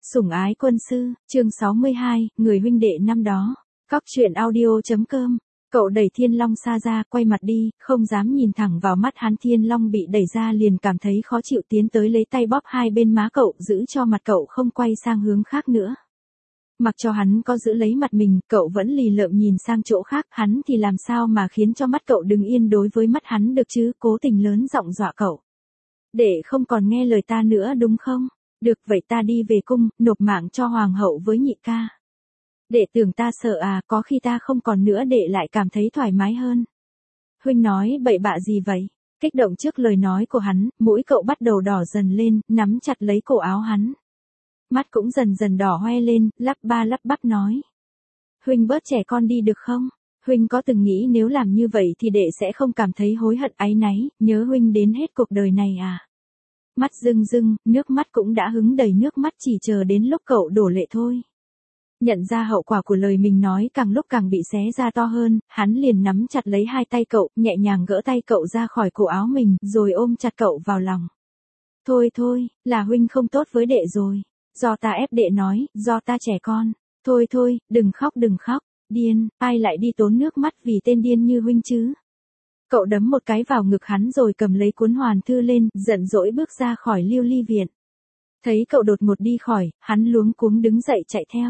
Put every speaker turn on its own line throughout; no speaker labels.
Sủng ái quân sư, chương 62, người huynh đệ năm đó. Cóc truyện audio.com. Cậu đẩy Thiên Long xa ra, quay mặt đi, không dám nhìn thẳng vào mắt hắn. Thiên Long bị đẩy ra liền cảm thấy khó chịu, tiến tới lấy tay bóp hai bên má cậu, giữ cho mặt cậu không quay sang hướng khác nữa. Mặc cho hắn có giữ lấy mặt mình, cậu vẫn lì lợm nhìn sang chỗ khác, hắn thì làm sao mà khiến cho mắt cậu đứng yên đối với mắt hắn được chứ, cố tình lớn giọng dọa cậu. Để không còn nghe lời ta nữa đúng không? Được vậy ta đi về cung, nộp mạng cho hoàng hậu với nhị ca. Đệ tưởng ta sợ à, có khi ta không còn nữa đệ lại cảm thấy thoải mái hơn. Huynh nói bậy bạ gì vậy? Kích động trước lời nói của hắn, mũi cậu bắt đầu đỏ dần lên, nắm chặt lấy cổ áo hắn. Mắt cũng dần dần đỏ hoe lên, lắp ba lắp bắp nói. Huynh bớt trẻ con đi được không? Huynh có từng nghĩ nếu làm như vậy thì đệ sẽ không cảm thấy hối hận áy náy, nhớ huynh đến hết cuộc đời này à? Mắt rưng rưng, nước mắt cũng đã hứng đầy nước mắt, chỉ chờ đến lúc cậu đổ lệ thôi. Nhận ra hậu quả của lời mình nói càng lúc càng bị xé ra to hơn, hắn liền nắm chặt lấy hai tay cậu, nhẹ nhàng gỡ tay cậu ra khỏi cổ áo mình, rồi ôm chặt cậu vào lòng. Thôi thôi, là huynh không tốt với đệ rồi. Do ta ép đệ nói, do ta trẻ con. Thôi thôi, đừng khóc, điên, ai lại đi tốn nước mắt vì tên điên như huynh chứ? Cậu đấm một cái vào ngực hắn rồi cầm lấy cuốn hoàn thư lên, giận dỗi bước ra khỏi Liêu Ly viện. Thấy cậu đột ngột đi khỏi, hắn luống cuống đứng dậy chạy theo.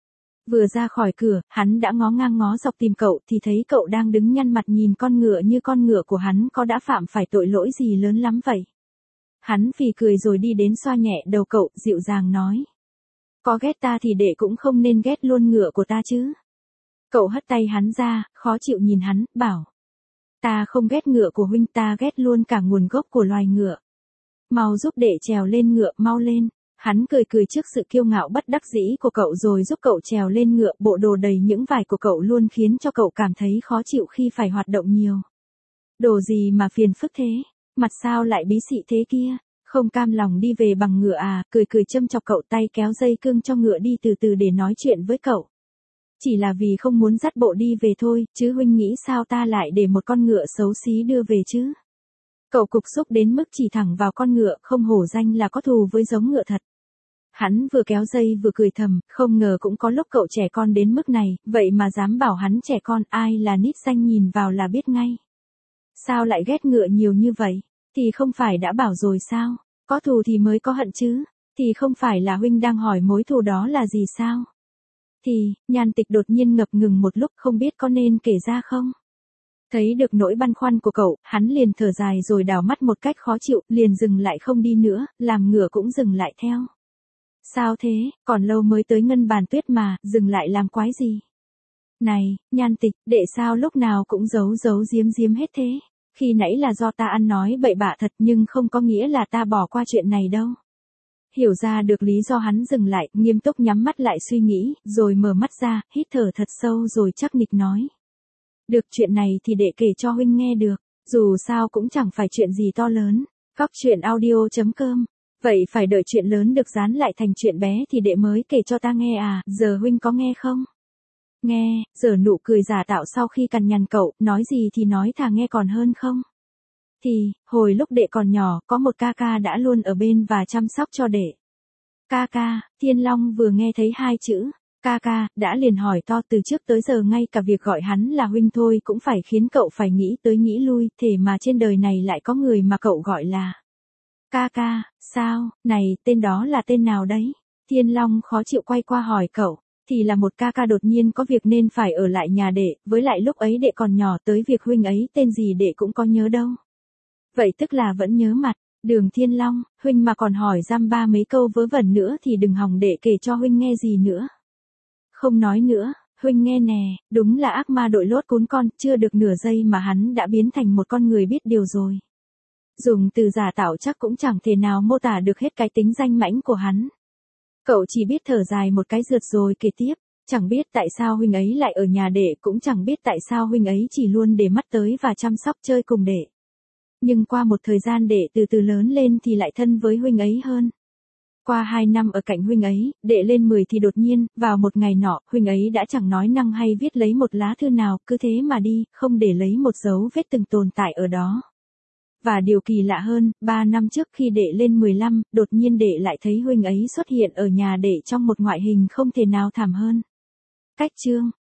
Vừa ra khỏi cửa, hắn đã ngó ngang ngó dọc tìm cậu thì thấy cậu đang đứng nhăn mặt nhìn con ngựa như con ngựa của hắn có đã phạm phải tội lỗi gì lớn lắm vậy. Hắn phì cười rồi đi đến xoa nhẹ đầu cậu, dịu dàng nói. Có ghét ta thì đệ cũng không nên ghét luôn ngựa của ta chứ. Cậu hất tay hắn ra, khó chịu nhìn hắn, bảo. Ta không ghét ngựa của huynh, ta ghét luôn cả nguồn gốc của loài ngựa. Mau giúp đệ trèo lên ngựa, mau lên. Hắn cười cười trước sự kiêu ngạo bất đắc dĩ của cậu rồi giúp cậu trèo lên ngựa. Bộ đồ đầy những vải của cậu luôn khiến cho cậu cảm thấy khó chịu khi phải hoạt động nhiều. Đồ gì mà phiền phức thế? Mặt sao lại bí xị thế kia? Không cam lòng đi về bằng ngựa à? Cười cười châm chọc cậu, tay kéo dây cương cho ngựa đi từ từ để nói chuyện với cậu. Chỉ là vì không muốn dắt bộ đi về thôi, chứ huynh nghĩ sao ta lại để một con ngựa xấu xí đưa về chứ? Cậu cục xúc đến mức chỉ thẳng vào con ngựa, không hổ danh là có thù với giống ngựa thật. Hắn vừa kéo dây vừa cười thầm, không ngờ cũng có lúc cậu trẻ con đến mức này, vậy mà dám bảo hắn trẻ con, ai là nít danh nhìn vào là biết ngay. Sao lại ghét ngựa nhiều như vậy? Thì không phải đã bảo rồi sao? Có thù thì mới có hận chứ? Thì không phải là huynh đang hỏi mối thù đó là gì sao? Thì, Nhan Tịch đột nhiên ngập ngừng một lúc, không biết có nên kể ra không? Thấy được nỗi băn khoăn của cậu, hắn liền thở dài rồi đảo mắt một cách khó chịu, liền dừng lại không đi nữa, làm ngựa cũng dừng lại theo. Sao thế, còn lâu mới tới Ngân Bàn Tuyết mà, dừng lại làm quái gì? Này, Nhan Tịch, đệ sao lúc nào cũng giấu giếm hết thế? Khi nãy là do ta ăn nói bậy bạ thật nhưng không có nghĩa là ta bỏ qua chuyện này đâu. Hiểu ra được lý do hắn dừng lại, nghiêm túc nhắm mắt lại suy nghĩ, rồi mở mắt ra, hít thở thật sâu rồi chắc nịch nói. Được, chuyện này thì đệ kể cho huynh nghe được, dù sao cũng chẳng phải chuyện gì to lớn. Cóc truyện audio.com. Vậy phải đợi chuyện lớn được dán lại thành chuyện bé thì đệ mới kể cho ta nghe à, giờ huynh có nghe không? Nghe, giờ nụ cười giả tạo sau khi cằn nhằn cậu, nói gì thì nói thà nghe còn hơn không? Thì, hồi lúc đệ còn nhỏ, có một ca ca đã luôn ở bên và chăm sóc cho đệ. Ca ca, Thiên Long vừa nghe thấy hai chữ, ca ca, đã liền hỏi to, từ trước tới giờ ngay cả việc gọi hắn là huynh thôi cũng phải khiến cậu phải nghĩ tới nghĩ lui, thế mà trên đời này lại có người mà cậu gọi là ca ca, sao, này, tên đó là tên nào đấy? Thiên Long khó chịu quay qua hỏi cậu. Thì là một ca ca đột nhiên có việc nên phải ở lại nhà đệ, với lại lúc ấy đệ còn nhỏ, tới việc huynh ấy tên gì đệ cũng có nhớ đâu. Vậy tức là vẫn nhớ mặt, Đường Thiên Long, huynh mà còn hỏi dăm ba mấy câu vớ vẩn nữa thì đừng hòng đệ kể cho huynh nghe gì nữa. Không nói nữa, huynh nghe nè, đúng là ác ma đội lốt cún con, chưa được nửa giây mà hắn đã biến thành một con người biết điều rồi. Dùng từ giả tạo chắc cũng chẳng thể nào mô tả được hết cái tính danh mãnh của hắn. Cậu chỉ biết thở dài một cái rượt rồi kể tiếp, chẳng biết tại sao huynh ấy lại ở nhà đệ, cũng chẳng biết tại sao huynh ấy chỉ luôn để mắt tới và chăm sóc chơi cùng đệ. Nhưng qua một thời gian đệ từ từ lớn lên thì lại thân với huynh ấy hơn. Qua 2 năm ở cạnh huynh ấy, đệ lên 10 thì đột nhiên, vào một ngày nọ, huynh ấy đã chẳng nói năng hay viết lấy một lá thư nào, cứ thế mà đi, không để lấy một dấu vết từng tồn tại ở đó. Và điều kỳ lạ hơn, 3 năm trước khi đệ lên 15, đột nhiên đệ lại thấy huynh ấy xuất hiện ở nhà đệ trong một ngoại hình không thể nào thảm hơn. Cách chương